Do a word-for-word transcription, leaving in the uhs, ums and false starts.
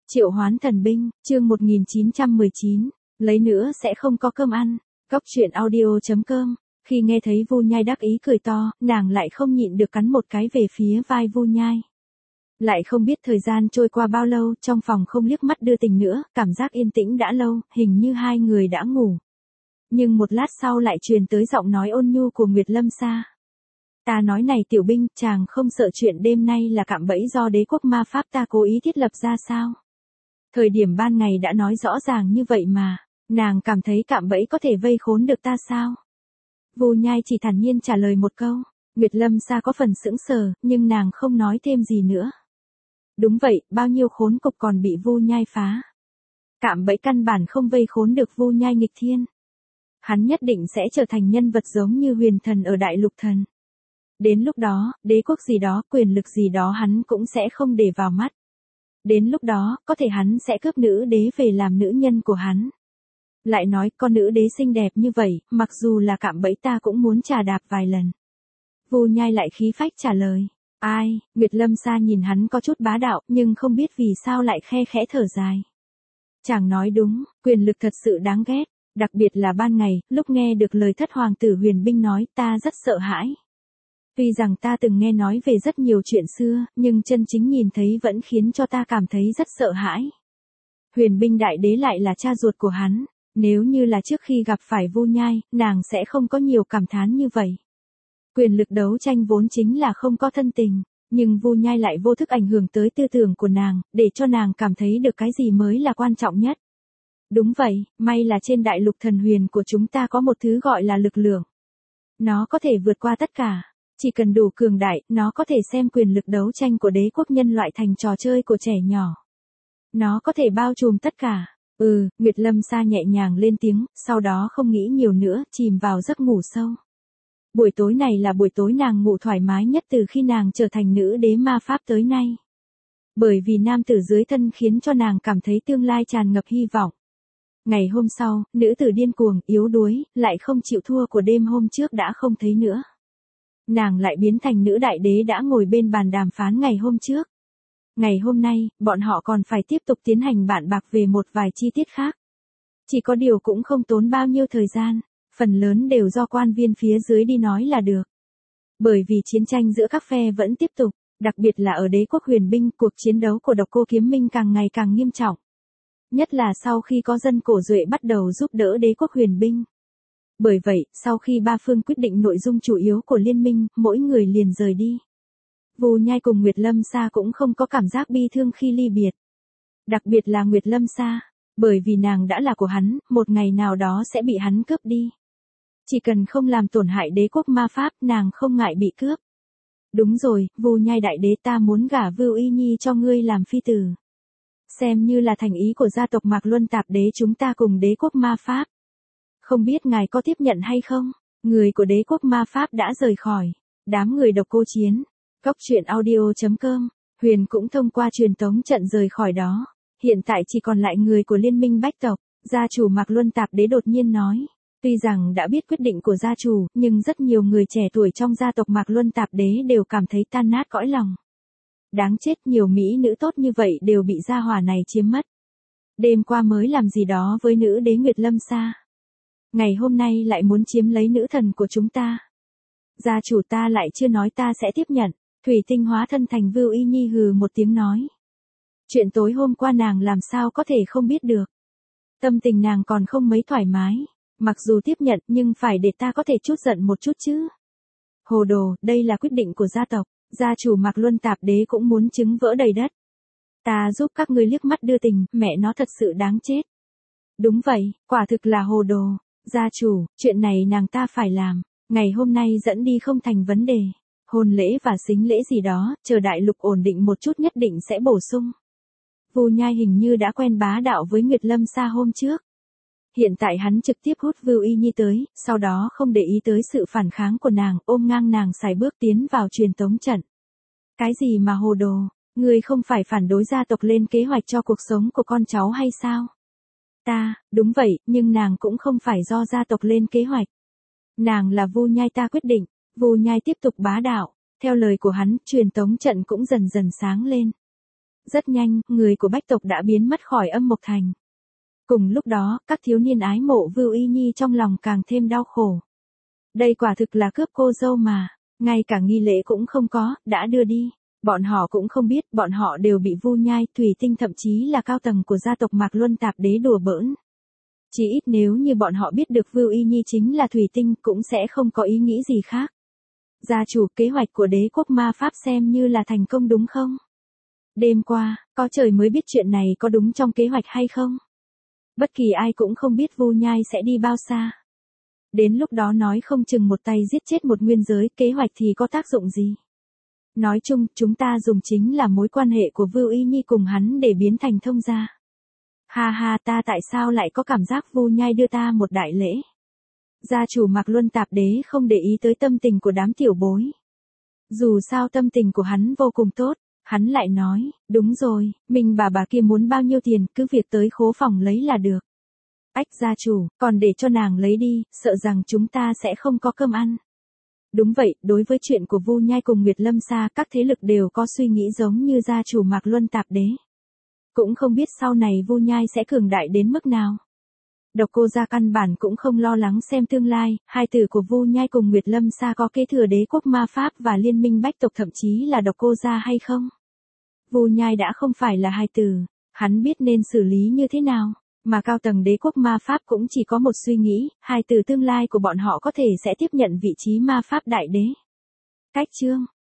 Triệu Hoán Thần Binh, chương một nghìn chín trăm mười chín, lấy nữa sẽ không có cơm ăn. Cốc truyện audio chấm com. Khi nghe thấy Vu Nhai đắc ý cười to, nàng lại không nhịn được cắn một cái về phía vai Vu Nhai. Lại không biết thời gian trôi qua bao lâu, trong phòng không liếc mắt đưa tình nữa, cảm giác yên tĩnh đã lâu, hình như hai người đã ngủ. Nhưng một lát sau lại truyền tới giọng nói ôn nhu của Nguyệt Lâm Sa. Ta nói này Tiểu Binh, chàng không sợ chuyện đêm nay là cạm bẫy do đế quốc ma pháp ta cố ý thiết lập ra sao? Thời điểm ban ngày đã nói rõ ràng như vậy mà, nàng cảm thấy cạm bẫy có thể vây khốn được ta sao? Vu Nhai chỉ thản nhiên trả lời một câu. Nguyệt Lâm Sa có phần sững sờ, nhưng nàng không nói thêm gì nữa. Đúng vậy, bao nhiêu khốn cục còn bị Vu Nhai phá. Cạm bẫy căn bản không vây khốn được Vu Nhai nghịch thiên. Hắn nhất định sẽ trở thành nhân vật giống như huyền thần ở Đại Lục Thần. Đến lúc đó, đế quốc gì đó, quyền lực gì đó hắn cũng sẽ không để vào mắt. Đến lúc đó, có thể hắn sẽ cướp nữ đế về làm nữ nhân của hắn. Lại nói, con nữ đế xinh đẹp như vậy, mặc dù là cạm bẫy ta cũng muốn trà đạp vài lần. Vu Nhai lại khí phách trả lời. Ai, Nguyệt Lâm Sa nhìn hắn có chút bá đạo, nhưng không biết vì sao lại khe khẽ thở dài. Chàng nói đúng, quyền lực thật sự đáng ghét, đặc biệt là ban ngày, lúc nghe được lời thất hoàng tử Huyền Binh nói, ta rất sợ hãi. Tuy rằng ta từng nghe nói về rất nhiều chuyện xưa, nhưng chân chính nhìn thấy vẫn khiến cho ta cảm thấy rất sợ hãi. Huyền Binh đại đế lại là cha ruột của hắn, nếu như là trước khi gặp phải Vu Nhai, nàng sẽ không có nhiều cảm thán như vậy. Quyền lực đấu tranh vốn chính là không có thân tình, nhưng Vu Nhai lại vô thức ảnh hưởng tới tư tưởng của nàng, để cho nàng cảm thấy được cái gì mới là quan trọng nhất. Đúng vậy, may là trên Đại Lục Thần Huyền của chúng ta có một thứ gọi là lực lượng. Nó có thể vượt qua tất cả. Chỉ cần đủ cường đại, nó có thể xem quyền lực đấu tranh của đế quốc nhân loại thành trò chơi của trẻ nhỏ. Nó có thể bao trùm tất cả. Ừ, Nguyệt Lâm Sa nhẹ nhàng lên tiếng, sau đó không nghĩ nhiều nữa, chìm vào giấc ngủ sâu. Buổi tối này là buổi tối nàng ngủ thoải mái nhất từ khi nàng trở thành nữ đế ma pháp tới nay. Bởi vì nam tử dưới thân khiến cho nàng cảm thấy tương lai tràn ngập hy vọng. Ngày hôm sau, nữ tử điên cuồng, yếu đuối, lại không chịu thua của đêm hôm trước đã không thấy nữa. Nàng lại biến thành nữ đại đế đã ngồi bên bàn đàm phán ngày hôm trước. Ngày hôm nay, bọn họ còn phải tiếp tục tiến hành bàn bạc về một vài chi tiết khác. Chỉ có điều cũng không tốn bao nhiêu thời gian, phần lớn đều do quan viên phía dưới đi nói là được. Bởi vì chiến tranh giữa các phe vẫn tiếp tục, đặc biệt là ở đế quốc Huyền Binh, cuộc chiến đấu của Độc Cô Kiếm Minh càng ngày càng nghiêm trọng. Nhất là sau khi có dân cổ duệ bắt đầu giúp đỡ đế quốc Huyền Binh. Bởi vậy, sau khi ba phương quyết định nội dung chủ yếu của liên minh, mỗi người liền rời đi. Vu Nhai cùng Nguyệt Lâm Sa cũng không có cảm giác bi thương khi ly biệt. Đặc biệt là Nguyệt Lâm Sa, bởi vì nàng đã là của hắn, một ngày nào đó sẽ bị hắn cướp đi. Chỉ cần không làm tổn hại đế quốc ma pháp, nàng không ngại bị cướp. Đúng rồi, Vu Nhai đại đế, ta muốn gả Vưu Y Nhi cho ngươi làm phi tử. Xem như là thành ý của gia tộc Mạc Luân Tạp Đế chúng ta cùng đế quốc ma pháp. Không biết ngài có tiếp nhận hay không? Người của đế quốc ma pháp đã rời khỏi. Đám người Độc Cô chiến. Cốc truyện audio chấm com. Huyền cũng thông qua truyền tống trận rời khỏi đó. Hiện tại chỉ còn lại người của liên minh bách tộc. Gia chủ Mạc Luân Tạp Đế đột nhiên nói. Tuy rằng đã biết quyết định của gia chủ, nhưng rất nhiều người trẻ tuổi trong gia tộc Mạc Luân Tạp Đế đều cảm thấy tan nát cõi lòng. Đáng chết, nhiều mỹ nữ tốt như vậy đều bị gia hỏa này chiếm mất. Đêm qua mới làm gì đó với nữ đế Nguyệt Lâm Sa. Ngày hôm nay lại muốn chiếm lấy nữ thần của chúng ta. Gia chủ ta lại chưa nói ta sẽ tiếp nhận. Thủy tinh hóa thân thành Vưu Y Nhi hừ một tiếng nói. Chuyện tối hôm qua nàng làm sao có thể không biết được. Tâm tình nàng còn không mấy thoải mái. Mặc dù tiếp nhận nhưng phải để ta có thể chút giận một chút chứ. Hồ đồ, đây là quyết định của gia tộc. Gia chủ Mạc Luân Tạp Đế cũng muốn trứng vỡ đầy đất. Ta giúp các ngươi liếc mắt đưa tình, mẹ nó thật sự đáng chết. Đúng vậy, quả thực là hồ đồ. Gia chủ, chuyện này nàng ta phải làm. Ngày hôm nay dẫn đi không thành vấn đề. Hôn lễ và sính lễ gì đó, chờ Đại Lục ổn định một chút nhất định sẽ bổ sung. Vu Nhai hình như đã quen bá đạo với Nguyệt Lâm Sa hôm trước. Hiện tại hắn trực tiếp hút Vưu Y Nhi tới, sau đó không để ý tới sự phản kháng của nàng, ôm ngang nàng xài bước tiến vào truyền tống trận. Cái gì mà hồ đồ, ngươi không phải phản đối gia tộc lên kế hoạch cho cuộc sống của con cháu hay sao? Ta, đúng vậy, nhưng nàng cũng không phải do gia tộc lên kế hoạch. Nàng là Vu Nhai ta quyết định. Vu Nhai tiếp tục bá đạo, theo lời của hắn, truyền tống trận cũng dần dần sáng lên. Rất nhanh, người của Bách tộc đã biến mất khỏi Âm Mộc Thành. Cùng lúc đó, các thiếu niên ái mộ Vưu Y Nhi trong lòng càng thêm đau khổ. Đây quả thực là cướp cô dâu mà, ngay cả nghi lễ cũng không có, đã đưa đi. Bọn họ cũng không biết, bọn họ đều bị Vu Nhai, Thủy Tinh thậm chí là cao tầng của gia tộc Mạc Luân Tạp Đế đùa bỡn. Chỉ ít nếu như bọn họ biết được Vưu Y Nhi chính là Thủy Tinh cũng sẽ không có ý nghĩ gì khác. Gia chủ, kế hoạch của đế quốc ma pháp xem như là thành công đúng không? Đêm qua, có trời mới biết chuyện này có đúng trong kế hoạch hay không? Bất kỳ ai cũng không biết Vu Nhai sẽ đi bao xa. Đến lúc đó nói không chừng một tay giết chết một nguyên giới, kế hoạch thì có tác dụng gì? Nói chung, chúng ta dùng chính là mối quan hệ của Vưu Y Nhi cùng hắn để biến thành thông gia. Ha ha, ta tại sao lại có cảm giác Vu Nhai đưa ta một đại lễ? Gia chủ Mạc Luân Tạp Đế không để ý tới tâm tình của đám tiểu bối. Dù sao tâm tình của hắn vô cùng tốt, hắn lại nói, đúng rồi, mình bà bà kia muốn bao nhiêu tiền, cứ việc tới khố phòng lấy là được. Ách gia chủ, còn để cho nàng lấy đi, sợ rằng chúng ta sẽ không có cơm ăn. Đúng vậy, đối với chuyện của Vu Nhai cùng Nguyệt Lâm Sa, các thế lực đều có suy nghĩ giống như gia chủ Mạc Luân Tạp Đế. Cũng không biết sau này Vu Nhai sẽ cường đại đến mức nào. Độc Cô gia căn bản cũng không lo lắng xem tương lai, hai tử của Vu Nhai cùng Nguyệt Lâm Sa có kế thừa đế quốc ma pháp và liên minh bách tộc thậm chí là Độc Cô gia hay không. Vu Nhai đã không phải là hai tử, hắn biết nên xử lý như thế nào, mà cao tầng đế quốc ma pháp cũng chỉ có một suy nghĩ, hai tử tương lai của bọn họ có thể sẽ tiếp nhận vị trí ma pháp đại đế. Cách chương